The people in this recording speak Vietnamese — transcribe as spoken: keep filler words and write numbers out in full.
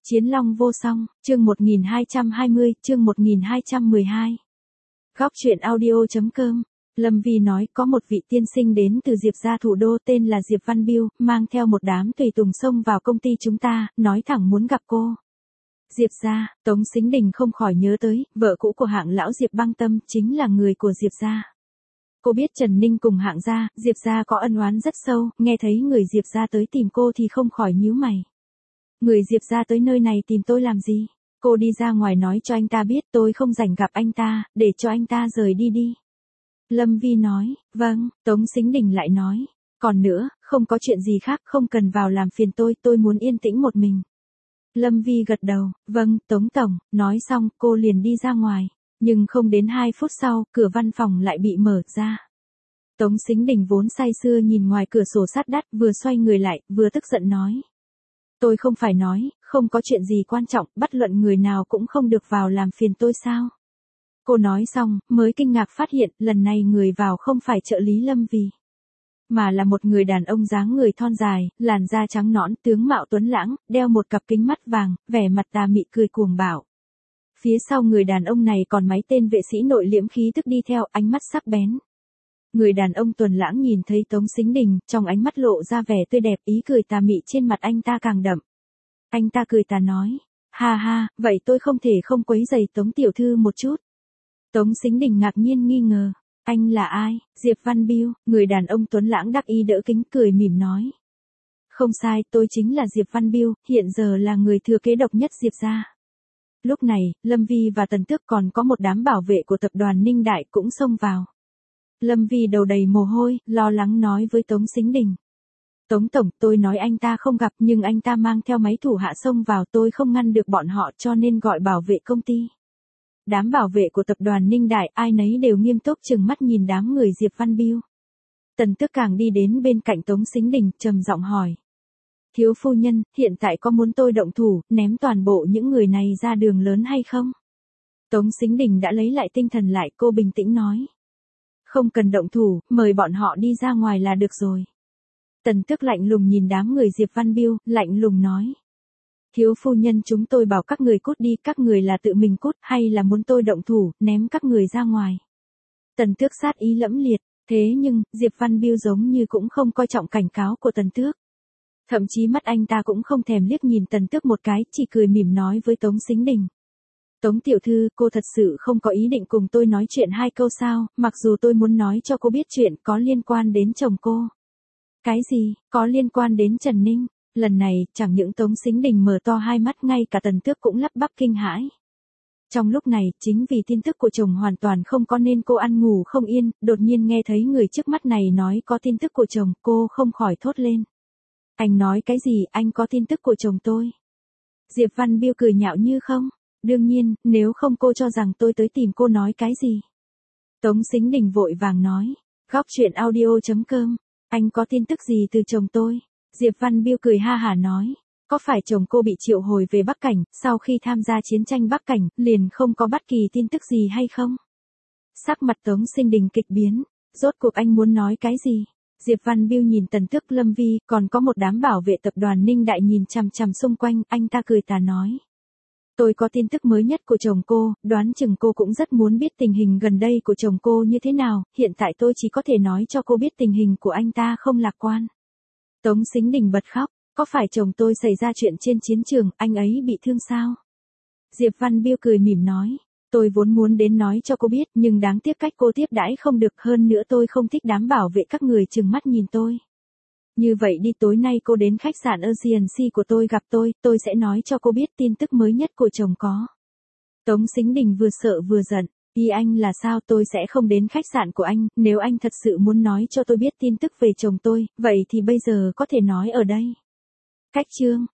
Chiến long vô song, chương một nghìn hai trăm hai mươi, chương một nghìn hai trăm mười hai. Góc truyện audio chấm com. Lâm Vi nói có một vị tiên sinh đến từ Diệp gia thủ đô tên là Diệp Văn Biêu, mang theo một đám tùy tùng xông vào công ty chúng ta, nói thẳng muốn gặp cô. Diệp gia, Tống Sính Đình không khỏi nhớ tới, vợ cũ của hạng lão Diệp Băng Tâm chính là người của Diệp gia. Cô biết Trần Ninh cùng hạng gia, Diệp gia có ân oán rất sâu, nghe thấy người Diệp gia tới tìm cô thì không khỏi nhíu mày. Người Diệp gia tới nơi này tìm tôi làm gì? Cô đi ra ngoài nói cho anh ta biết tôi không rảnh gặp anh ta, để cho anh ta rời đi đi. Lâm Vi nói, vâng, Tống Sính Đình lại nói, còn nữa, không có chuyện gì khác, không cần vào làm phiền tôi, tôi muốn yên tĩnh một mình. Lâm Vi gật đầu, vâng, Tống Tổng, nói xong, cô liền đi ra ngoài, nhưng không đến hai phút sau, cửa văn phòng lại bị mở ra. Tống Sính Đình vốn say sưa nhìn ngoài cửa sổ sắt đất, vừa xoay người lại, vừa tức giận nói. Tôi không phải nói, không có chuyện gì quan trọng, bất luận người nào cũng không được vào làm phiền tôi sao? Cô nói xong, mới kinh ngạc phát hiện, lần này người vào không phải trợ lý Lâm Vi, mà là một người đàn ông dáng người thon dài, làn da trắng nõn, tướng mạo tuấn lãng, đeo một cặp kính mắt vàng, vẻ mặt tà mị cười cuồng bạo. Phía sau người đàn ông này còn mấy tên vệ sĩ nội liễm khí tức đi theo, ánh mắt sắc bén. Người đàn ông tuấn lãng nhìn thấy Tống Sính Đình, trong ánh mắt lộ ra vẻ tươi đẹp, ý cười tà mị trên mặt anh ta càng đậm. Anh ta cười tà nói, ha ha, vậy tôi không thể không quấy rầy Tống tiểu thư một chút. Tống Sính Đình ngạc nhiên nghi ngờ, anh là ai? Diệp Văn Biêu, người đàn ông tuấn lãng đắc ý đỡ kính cười mỉm nói. Không sai, tôi chính là Diệp Văn Biêu, hiện giờ là người thừa kế độc nhất Diệp gia. Lúc này, Lâm Vi và Tần Tước còn có một đám bảo vệ của tập đoàn Ninh Đại cũng xông vào. Lâm Vi đầu đầy mồ hôi, lo lắng nói với Tống Sính Đình. Tống Tổng, tôi nói anh ta không gặp nhưng anh ta mang theo máy thủ hạ xông vào, tôi không ngăn được bọn họ cho nên gọi bảo vệ công ty. Đám bảo vệ của tập đoàn Ninh Đại ai nấy đều nghiêm túc trừng mắt nhìn đám người Diệp Văn Biêu. Tần Tước càng đi đến bên cạnh Tống Sính Đình, trầm giọng hỏi. Thiếu phu nhân, hiện tại có muốn tôi động thủ, ném toàn bộ những người này ra đường lớn hay không? Tống Sính Đình đã lấy lại tinh thần lại, cô bình tĩnh nói. Không cần động thủ, mời bọn họ đi ra ngoài là được rồi. Tần Tước lạnh lùng nhìn đám người Diệp Văn Biêu, lạnh lùng nói. Thiếu phu nhân, chúng tôi bảo các người cút đi, các người là tự mình cút hay là muốn tôi động thủ, ném các người ra ngoài. Tần Tước sát ý lẫm liệt, thế nhưng, Diệp Văn Biêu giống như cũng không coi trọng cảnh cáo của Tần Tước. Thậm chí mắt anh ta cũng không thèm liếc nhìn Tần Tước một cái, chỉ cười mỉm nói với Tống Sính Đình. Tống tiểu thư, cô thật sự không có ý định cùng tôi nói chuyện hai câu sao, mặc dù tôi muốn nói cho cô biết chuyện có liên quan đến chồng cô. Cái gì, có liên quan đến Trần Ninh? Lần này, chẳng những Tống Sính Đình mở to hai mắt, ngay cả Tần Tước cũng lắp bắp kinh hãi. Trong lúc này, chính vì tin tức của chồng hoàn toàn không có nên cô ăn ngủ không yên, đột nhiên nghe thấy người trước mắt này nói có tin tức của chồng, cô không khỏi thốt lên. Anh nói cái gì, anh có tin tức của chồng tôi? Diệp Văn Biêu cười nhạo như không? Đương nhiên, nếu không cô cho rằng tôi tới tìm cô nói cái gì? Tống Sính Đình vội vàng nói. Góc truyện audio chấm com. Anh có tin tức gì từ chồng tôi? Diệp Văn Biêu cười ha hả nói. Có phải chồng cô bị triệu hồi về Bắc Cảnh, sau khi tham gia chiến tranh Bắc Cảnh, liền không có bất kỳ tin tức gì hay không? Sắc mặt Tống Sính Đình kịch biến. Rốt cuộc anh muốn nói cái gì? Diệp Văn Biêu nhìn Tần Tước, Lâm Vi, còn có một đám bảo vệ tập đoàn Ninh Đại nhìn chằm chằm xung quanh, anh ta cười tà nói. Tôi có tin tức mới nhất của chồng cô, đoán chừng cô cũng rất muốn biết tình hình gần đây của chồng cô như thế nào, hiện tại tôi chỉ có thể nói cho cô biết tình hình của anh ta không lạc quan. Tống Sính Đình bật khóc, có phải chồng tôi xảy ra chuyện trên chiến trường, anh ấy bị thương sao? Diệp Văn Biêu cười mỉm nói, tôi vốn muốn đến nói cho cô biết, nhưng đáng tiếc cách cô tiếp đãi không được, hơn nữa tôi không thích đám bảo vệ các người trừng mắt nhìn tôi. Như vậy đi, tối nay cô đến khách sạn Ocean Sea của tôi gặp tôi, tôi sẽ nói cho cô biết tin tức mới nhất của chồng có. Tống Sính Đình vừa sợ vừa giận, ý anh là sao? Tôi sẽ không đến khách sạn của anh, nếu anh thật sự muốn nói cho tôi biết tin tức về chồng tôi, vậy thì bây giờ có thể nói ở đây. Cách chương,